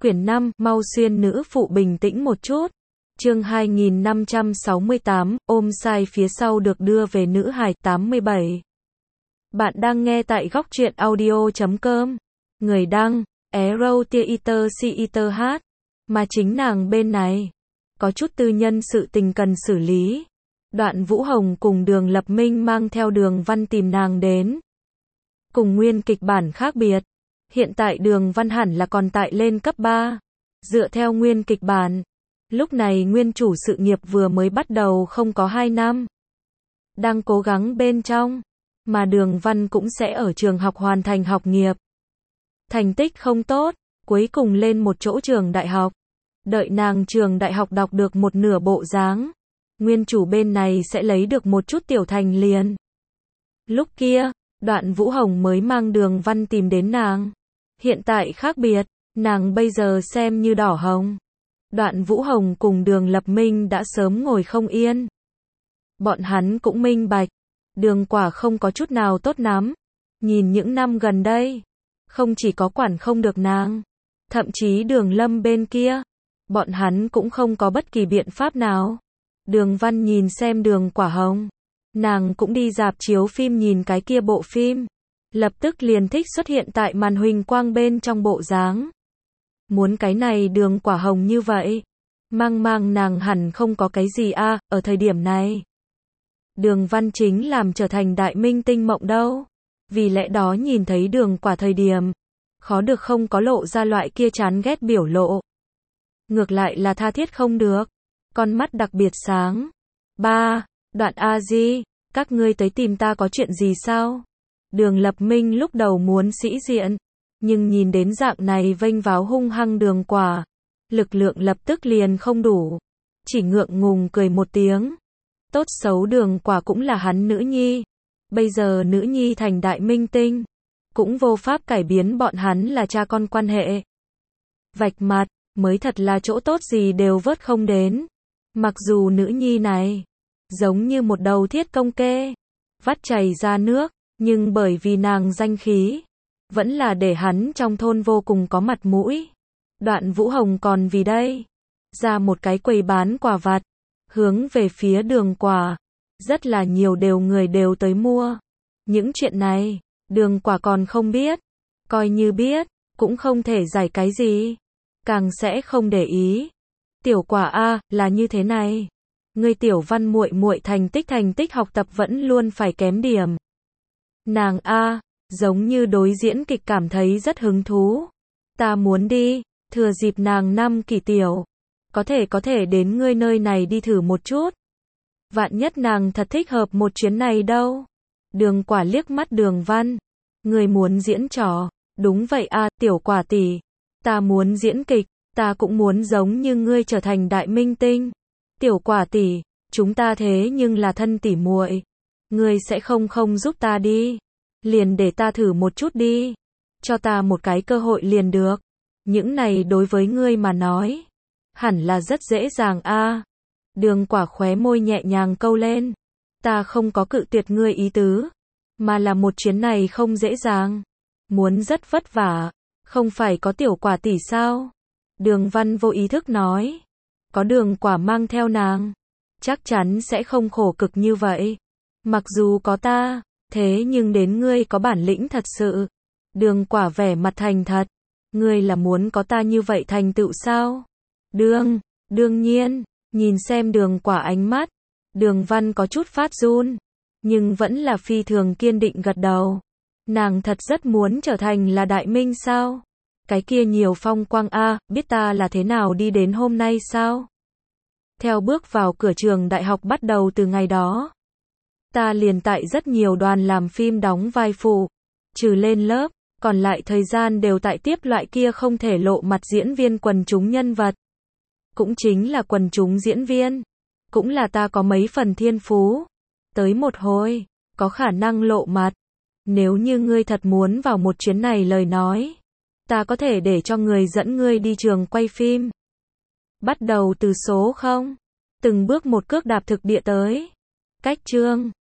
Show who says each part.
Speaker 1: Quyển 5, mau xuyên nữ phụ bình tĩnh một chút. Chương 2568, ôm sai phía sau được đưa về nữ hài 87. Bạn đang nghe tại góc truyện audio.com. Người đăng, Arrow Theater CETH. Mà chính nàng bên này, có chút tư nhân sự tình cần xử lý. Đoạn Vũ Hồng cùng Đường Lập Minh mang theo Đường Văn tìm nàng đến. Cùng nguyên kịch bản khác biệt. Hiện tại Đường Văn hẳn là còn tại lên cấp 3. Dựa theo nguyên kịch bản, lúc này nguyên chủ sự nghiệp vừa mới bắt đầu không có 2 năm. Đang cố gắng bên trong, mà Đường Văn cũng sẽ ở trường học hoàn thành học nghiệp. Thành tích không tốt, cuối cùng lên một chỗ trường đại học. Đợi nàng trường đại học đọc được một nửa bộ dáng, nguyên chủ bên này sẽ lấy được một chút tiểu thành liền. Lúc kia, Đoạn Vũ Hồng mới mang Đường Văn tìm đến nàng. Hiện tại khác biệt, nàng bây giờ xem như đỏ hồng. Đoạn Vũ Hồng cùng Đường Lập Minh đã sớm ngồi không yên. Bọn hắn cũng minh bạch, Đường Quả không có chút nào tốt lắm. Nhìn những năm gần đây, không chỉ có quản không được nàng, thậm chí Đường Lâm bên kia, bọn hắn cũng không có bất kỳ biện pháp nào. Đường Văn nhìn xem Đường Quả hồng, nàng cũng đi rạp chiếu phim nhìn cái kia bộ phim. Lập tức liền thích xuất hiện tại màn huỳnh quang bên trong bộ dáng. Muốn cái này Đường Quả hồng như vậy. Mang nàng hẳn không có cái gì ở thời điểm này. Đường Văn chính làm trở thành đại minh tinh mộng đâu. Vì lẽ đó nhìn thấy Đường Quả thời điểm, khó được không có lộ ra loại kia chán ghét biểu lộ. Ngược lại là tha thiết không được. Con mắt đặc biệt sáng. Đoạn A Di, các ngươi tới tìm ta có chuyện gì sao? Đường Lập Minh lúc đầu muốn sĩ diện, nhưng nhìn đến dạng này vênh váo hung hăng Đường Quả, lực lượng lập tức liền không đủ, chỉ ngượng ngùng cười một tiếng. Tốt xấu Đường Quả cũng là hắn nữ nhi, bây giờ nữ nhi thành đại minh tinh, cũng vô pháp cải biến bọn hắn là cha con quan hệ. Vạch mặt, mới thật là chỗ tốt gì đều vớt không đến. Mặc dù nữ nhi này, giống như một đầu thiết công kê, vắt chảy ra nước, nhưng bởi vì nàng danh khí, vẫn là để hắn trong thôn vô cùng có mặt mũi. Đoạn Vũ Hồng còn vì đây, ra một cái quầy bán quà vặt, hướng về phía Đường Quả. Rất là nhiều người đều tới mua. Những chuyện này, Đường Quả còn không biết. Coi như biết, cũng không thể giải cái gì. Càng sẽ không để ý. Tiểu Quả là như thế này. Ngươi Tiểu Văn muội muội thành tích học tập vẫn luôn phải kém điểm. Nàng giống như đối diễn kịch cảm thấy rất hứng thú. Ta muốn đi, thừa dịp nàng năm kỳ tiểu. Có thể đến ngươi nơi này đi thử một chút. Vạn nhất nàng thật thích hợp một chuyến này đâu. Đường Quả liếc mắt Đường Văn. Ngươi muốn diễn trò. Đúng vậy Tiểu Quả tỷ. Ta muốn diễn kịch, ta cũng muốn giống như ngươi trở thành đại minh tinh. Tiểu Quả tỷ, chúng ta thế nhưng là thân tỷ muội. Ngươi sẽ không giúp ta đi. Liền để ta thử một chút đi. Cho ta một cái cơ hội liền được. Những này đối với ngươi mà nói, hẳn là rất dễ dàng Đường Quả khóe môi nhẹ nhàng câu lên. Ta không có cự tuyệt ngươi ý tứ, mà là một chuyến này không dễ dàng. Muốn rất vất vả, không phải có Tiểu Quả tỷ sao? Đường Văn vô ý thức nói. Có Đường Quả mang theo nàng, chắc chắn sẽ không khổ cực như vậy. Mặc dù có ta, thế nhưng đến ngươi có bản lĩnh thật sự. Đường Quả vẻ mặt thành thật. Ngươi là muốn có ta như vậy thành tựu sao? Đương nhiên, nhìn xem Đường Quả ánh mắt, Đường Văn có chút phát run, nhưng vẫn là phi thường kiên định gật đầu. Nàng thật rất muốn trở thành là đại minh sao? Cái kia nhiều phong quang biết ta là thế nào đi đến hôm nay sao? Theo bước vào cửa trường đại học bắt đầu từ ngày đó, ta liền tại rất nhiều đoàn làm phim đóng vai phụ, trừ lên lớp, còn lại thời gian đều tại tiếp loại kia không thể lộ mặt diễn viên quần chúng nhân vật. Cũng chính là quần chúng diễn viên, cũng là ta có mấy phần thiên phú. Tới một hồi, có khả năng lộ mặt. Nếu như ngươi thật muốn vào một chuyến này lời nói, ta có thể để cho người dẫn ngươi đi trường quay phim. Bắt đầu từ số 0, từng bước một cước đạp thực địa tới. Cách chương